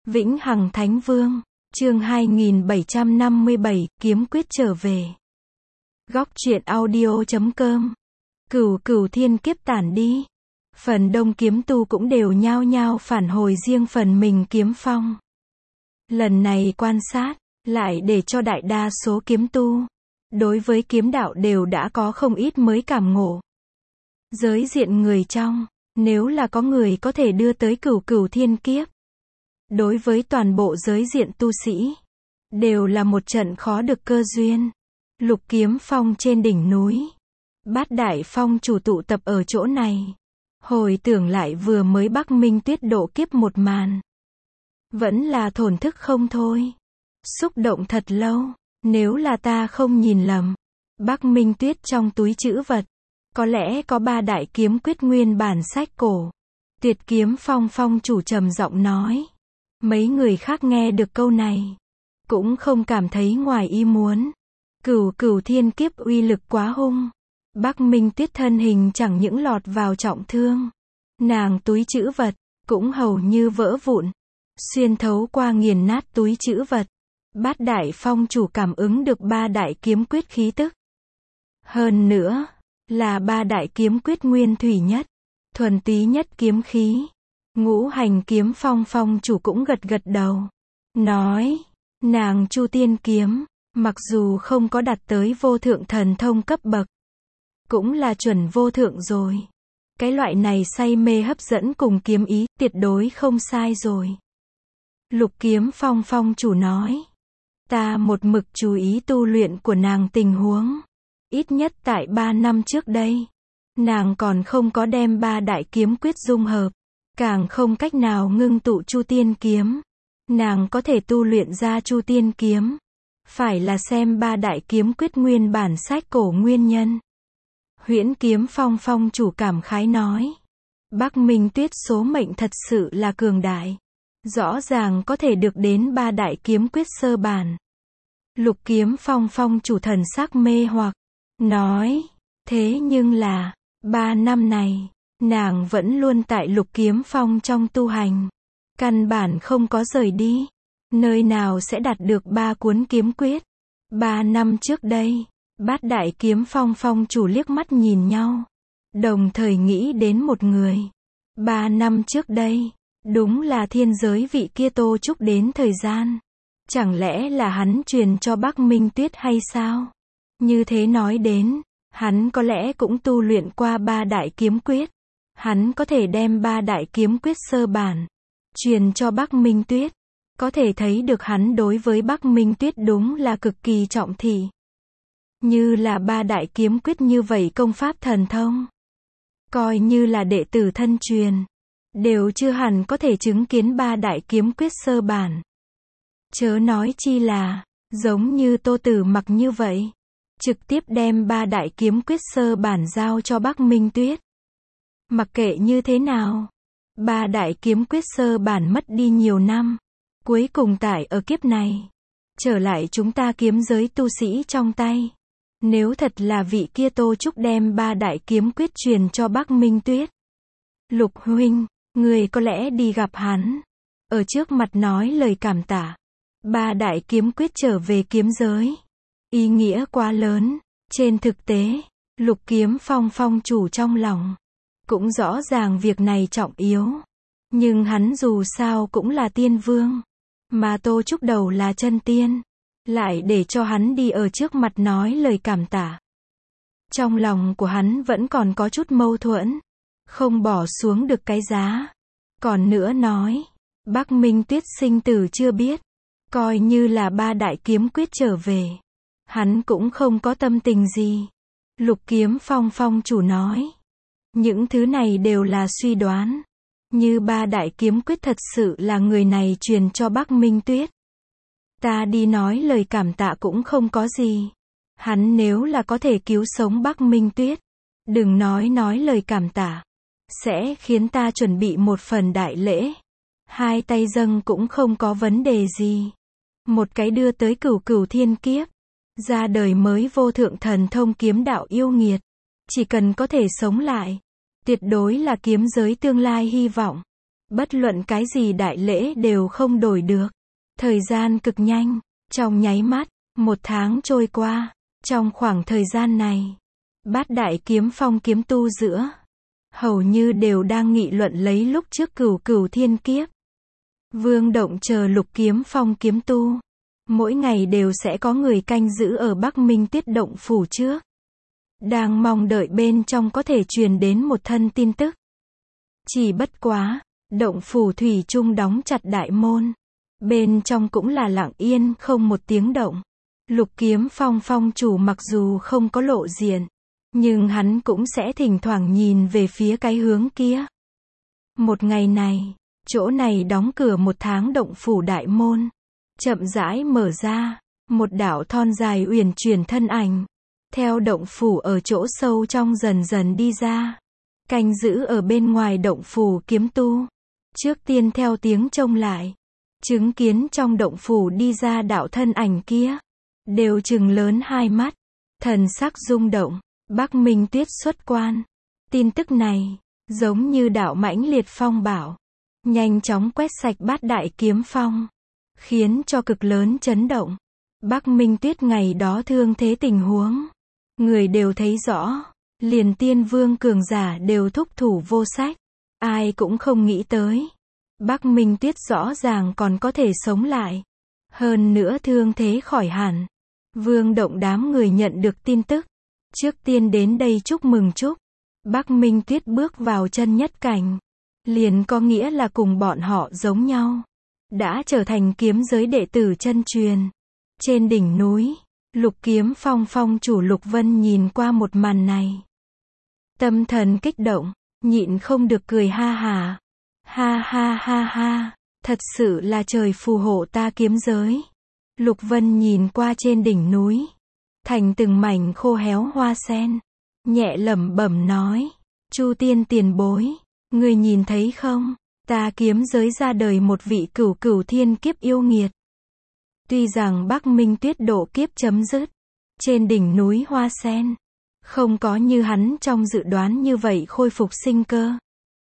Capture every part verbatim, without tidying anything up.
Vĩnh Hằng Thánh Vương, chương hai nghìn bảy trăm năm mươi bảy, kiếm quyết trở về. Góc truyện audio chấm com. Cửu cửu thiên kiếp tản đi. Phần đông kiếm tu cũng đều nhao nhao phản hồi riêng phần mình kiếm phong. Lần này quan sát, lại để cho đại đa số kiếm tu, đối với kiếm đạo đều đã có không ít mới cảm ngộ. Giới diện người trong, nếu là có người có thể đưa tới cửu cửu thiên kiếp, đối với toàn bộ giới diện tu sĩ, đều là một trận khó được cơ duyên. Lục kiếm phong trên đỉnh núi, Bát Đại Phong chủ tụ tập ở chỗ này, hồi tưởng lại vừa mới Bắc Minh Tuyết độ kiếp một màn, vẫn là thổn thức không thôi, xúc động thật lâu. Nếu là ta không nhìn lầm, Bắc Minh Tuyết trong túi trữ vật, có lẽ có ba đại kiếm quyết nguyên bản sách cổ. Tuyệt kiếm phong phong chủ trầm giọng nói. Mấy người khác nghe được câu này, cũng không cảm thấy ngoài ý muốn. Cửu cửu thiên kiếp uy lực quá hung. Bắc Minh Tuyết thân hình chẳng những lọt vào trọng thương, nàng túi trữ vật, cũng hầu như vỡ vụn, xuyên thấu qua nghiền nát túi trữ vật. Bát Đại Phong chủ cảm ứng được ba đại kiếm quyết khí tức. Hơn nữa, là ba đại kiếm quyết nguyên thủy nhất, thuần túy nhất kiếm khí. Ngũ hành kiếm phong phong chủ cũng gật gật đầu, nói, nàng Chu Tiên kiếm, mặc dù không có đạt tới vô thượng thần thông cấp bậc, cũng là chuẩn vô thượng rồi. Cái loại này say mê hấp dẫn cùng kiếm ý, tuyệt đối không sai rồi. Lục kiếm phong phong chủ nói, ta một mực chú ý tu luyện của nàng tình huống. Ít nhất tại ba năm trước đây, nàng còn không có đem ba đại kiếm quyết dung hợp, càng không cách nào ngưng tụ Chu Tiên kiếm. Nàng có thể tu luyện ra Chu Tiên kiếm, phải là xem ba đại kiếm quyết nguyên bản sách cổ nguyên nhân. Huyễn kiếm phong phong chủ cảm khái nói, Bắc Minh Tuyết số mệnh thật sự là cường đại, rõ ràng có thể được đến ba đại kiếm quyết sơ bản. Lục kiếm phong phong chủ thần sắc mê hoặc, nói, thế nhưng là, ba năm này, nàng vẫn luôn tại lục kiếm phong trong tu hành, căn bản không có rời đi, nơi nào sẽ đạt được ba cuốn kiếm quyết. Ba năm trước đây, Bát Đại kiếm phong phong chủ liếc mắt nhìn nhau, đồng thời nghĩ đến một người. Ba năm trước đây, đúng là thiên giới vị kia Tô Trúc đến thời gian. Chẳng lẽ là hắn truyền cho Bắc Minh Tuyết hay sao? Như thế nói đến, hắn có lẽ cũng tu luyện qua ba đại kiếm quyết. Hắn có thể đem ba đại kiếm quyết sơ bản, truyền cho Bắc Minh Tuyết. Có thể thấy được hắn đối với Bắc Minh Tuyết đúng là cực kỳ trọng thị. Như là ba đại kiếm quyết như vậy công pháp thần thông, coi như là đệ tử thân truyền, đều chưa hẳn có thể chứng kiến ba đại kiếm quyết sơ bản. Chớ nói chi là, giống như Tô Tử Mặc như vậy, trực tiếp đem ba đại kiếm quyết sơ bản giao cho Bắc Minh Tuyết. Mặc kệ như thế nào, ba đại kiếm quyết sơ bản mất đi nhiều năm, cuối cùng tại ở kiếp này, trở lại chúng ta kiếm giới tu sĩ trong tay. Nếu thật là vị kia Tô Trúc đem ba đại kiếm quyết truyền cho Bắc Minh Tuyết, Lục huynh, người có lẽ đi gặp hắn, ở trước mặt nói lời cảm tạ. Ba đại kiếm quyết trở về kiếm giới, ý nghĩa quá lớn. Trên thực tế, lục kiếm phong phong chủ trong lòng, cũng rõ ràng việc này trọng yếu. Nhưng hắn dù sao cũng là tiên vương, mà Tô Trúc đầu là chân tiên, lại để cho hắn đi ở trước mặt nói lời cảm tạ. Trong lòng của hắn vẫn còn có chút mâu thuẫn, không bỏ xuống được cái giá. Còn nữa nói, Bắc Minh Tuyết sinh tử chưa biết, coi như là ba đại kiếm quyết trở về, hắn cũng không có tâm tình gì. Lục kiếm phong phong chủ nói, những thứ này đều là suy đoán. Như ba đại kiếm quyết thật sự là người này truyền cho Bắc Minh Tuyết, ta đi nói lời cảm tạ cũng không có gì. Hắn nếu là có thể cứu sống Bắc Minh Tuyết, đừng nói nói lời cảm tạ, sẽ khiến ta chuẩn bị một phần đại lễ, hai tay dâng cũng không có vấn đề gì. Một cái đưa tới cửu cửu thiên kiếp, ra đời mới vô thượng thần thông kiếm đạo yêu nghiệt, chỉ cần có thể sống lại, tuyệt đối là kiếm giới tương lai hy vọng. Bất luận cái gì đại lễ đều không đổi được. Thời gian cực nhanh, trong nháy mắt, một tháng trôi qua. Trong khoảng thời gian này, Bát Đại Kiếm Phong kiếm tu giữa, hầu như đều đang nghị luận lấy lúc trước Cửu Cửu Thiên Kiếp. Vương Động chờ Lục Kiếm Phong kiếm tu, mỗi ngày đều sẽ có người canh giữ ở Bắc Minh Tuyết động phủ trước, đang mong đợi bên trong có thể truyền đến một thân tin tức. Chỉ bất quá, động phủ thủy chung đóng chặt đại môn, bên trong cũng là lặng yên không một tiếng động. Lục Kiếm Phong phong chủ mặc dù không có lộ diện, nhưng hắn cũng sẽ thỉnh thoảng nhìn về phía cái hướng kia. Một ngày này, chỗ này đóng cửa một tháng động phủ đại môn, chậm rãi mở ra, một đạo thon dài uyển chuyển thân ảnh, theo động phủ ở chỗ sâu trong dần dần đi ra. Canh giữ ở bên ngoài động phủ kiếm tu, trước tiên theo tiếng trông lại, chứng kiến trong động phủ đi ra đạo thân ảnh kia, đều trừng lớn hai mắt, thần sắc rung động. Bắc Minh Tuyết xuất quan. Tin tức này, giống như đạo mãnh liệt phong bạo, nhanh chóng quét sạch Bát Đại Kiếm Phong, khiến cho cực lớn chấn động. Bắc Minh Tuyết ngày đó thương thế tình huống, người đều thấy rõ, liền tiên vương cường giả đều thúc thủ vô sách, ai cũng không nghĩ tới. Bắc Minh Tuyết rõ ràng còn có thể sống lại, hơn nữa thương thế khỏi hẳn. Vương Động đám người nhận được tin tức, trước tiên đến đây chúc mừng chúc. Bắc Minh Tuyết bước vào chân nhất cảnh, liền có nghĩa là cùng bọn họ giống nhau, đã trở thành kiếm giới đệ tử chân truyền. Trên đỉnh núi, Lục Kiếm Phong phong chủ Lục Vân nhìn qua một màn này, tâm thần kích động, nhịn không được cười ha hà. Ha ha ha ha, thật sự là trời phù hộ ta kiếm giới. Lục Vân nhìn qua trên đỉnh núi, thành từng mảnh khô héo hoa sen, nhẹ lẩm bẩm nói, Chu Tiên tiền bối, người nhìn thấy không, ta kiếm giới ra đời một vị cửu cửu thiên kiếp yêu nghiệt. Tuy rằng Bắc Minh Tuyết độ kiếp chấm dứt, trên đỉnh núi hoa sen, không có như hắn trong dự đoán như vậy khôi phục sinh cơ.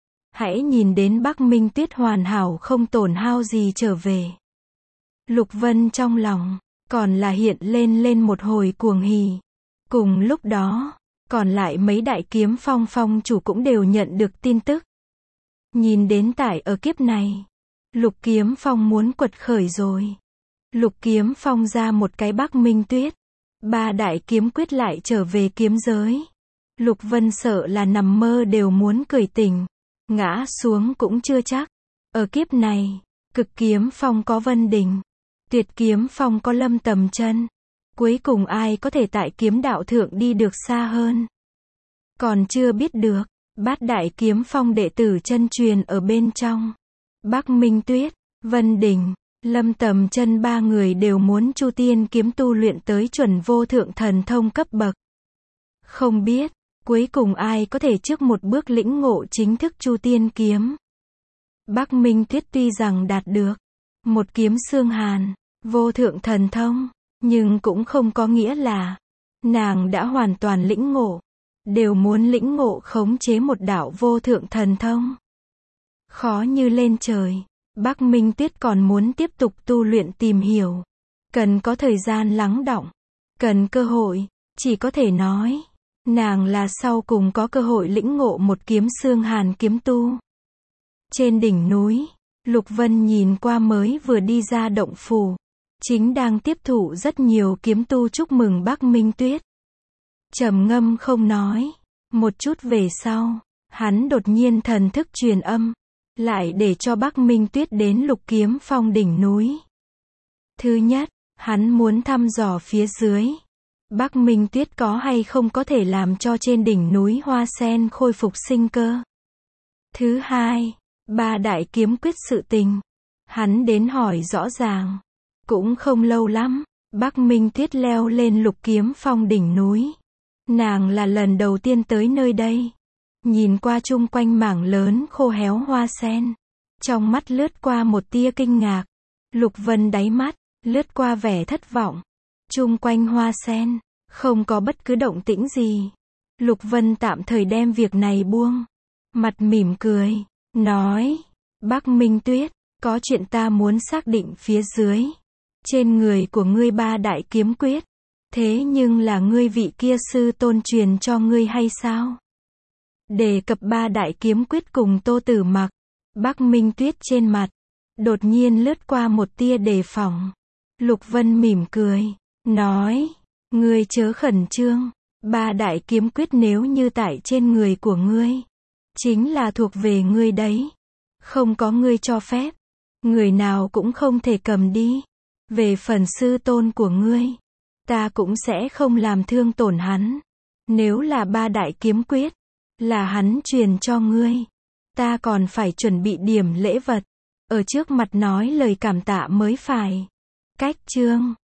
Hãy nhìn đến Bắc Minh Tuyết hoàn hảo không tổn hao gì trở về. Lục Vân trong lòng, còn là hiện lên lên một hồi cuồng hỉ. Cùng lúc đó, còn lại mấy đại kiếm phong phong chủ cũng đều nhận được tin tức. Nhìn đến tại ở kiếp này, Lục Kiếm Phong muốn quật khởi rồi. Lục Kiếm Phong ra một cái Bắc Minh Tuyết, ba đại kiếm quyết lại trở về kiếm giới. Lục Vân sợ là nằm mơ đều muốn cười tỉnh, ngã xuống cũng chưa chắc. Ở kiếp này, Cực Kiếm Phong có Vân Đình, Tuyệt Kiếm Phong có Lâm Tầm Chân. Cuối cùng ai có thể tại kiếm đạo thượng đi được xa hơn? Còn chưa biết được. Bát Đại Kiếm Phong đệ tử chân truyền ở bên trong, Bắc Minh Tuyết, Vân Đình, Lâm Tầm Chân ba người đều muốn Chu Tiên kiếm tu luyện tới chuẩn vô thượng thần thông cấp bậc. Không biết, cuối cùng ai có thể trước một bước lĩnh ngộ chính thức Chu Tiên kiếm. Bắc Minh Tuyết tuy rằng đạt được một kiếm xương hàn, vô thượng thần thông, nhưng cũng không có nghĩa là nàng đã hoàn toàn lĩnh ngộ, đều muốn lĩnh ngộ khống chế một đạo vô thượng thần thông. Khó như lên trời. Bắc Minh Tuyết còn muốn tiếp tục tu luyện tìm hiểu, cần có thời gian lắng đọng, cần cơ hội, chỉ có thể nói, nàng là sau cùng có cơ hội lĩnh ngộ một kiếm xương hàn kiếm tu. Trên đỉnh núi, Lục Vân nhìn qua mới vừa đi ra động phủ, chính đang tiếp thụ rất nhiều kiếm tu chúc mừng Bắc Minh Tuyết. Trầm ngâm không nói, một chút về sau, hắn đột nhiên thần thức truyền âm, lại để cho Bắc Minh Tuyết đến Lục Kiếm Phong đỉnh núi. Thứ nhất, hắn muốn thăm dò phía dưới, Bắc Minh Tuyết có hay không có thể làm cho trên đỉnh núi hoa sen khôi phục sinh cơ. Thứ hai, ba đại kiếm quyết sự tình, hắn đến hỏi rõ ràng. Cũng không lâu lắm, Bắc Minh Tuyết leo lên Lục Kiếm Phong đỉnh núi. Nàng là lần đầu tiên tới nơi đây. Nhìn qua chung quanh mảng lớn khô héo hoa sen, trong mắt lướt qua một tia kinh ngạc. Lục Vân đáy mắt lướt qua vẻ thất vọng. Chung quanh hoa sen không có bất cứ động tĩnh gì. Lục Vân tạm thời đem việc này buông, mặt mỉm cười, nói, Bắc Minh Tuyết, có chuyện ta muốn xác định phía dưới. Trên người của ngươi ba đại kiếm quyết. Thế nhưng là ngươi vị kia sư tôn truyền cho ngươi hay sao? Đề cập ba đại kiếm quyết cùng Tô Tử Mặc. Bắc Minh Tuyết trên mặt đột nhiên lướt qua một tia đề phòng. Lục Vân mỉm cười, nói, ngươi chớ khẩn trương, ba đại kiếm quyết nếu như tại trên người của ngươi, chính là thuộc về ngươi đấy. Không có ngươi cho phép, người nào cũng không thể cầm đi. Về phần sư tôn của ngươi, ta cũng sẽ không làm thương tổn hắn. Nếu là ba đại kiếm quyết, là hắn truyền cho ngươi, ta còn phải chuẩn bị điểm lễ vật, ở trước mặt nói lời cảm tạ mới phải. Cách chương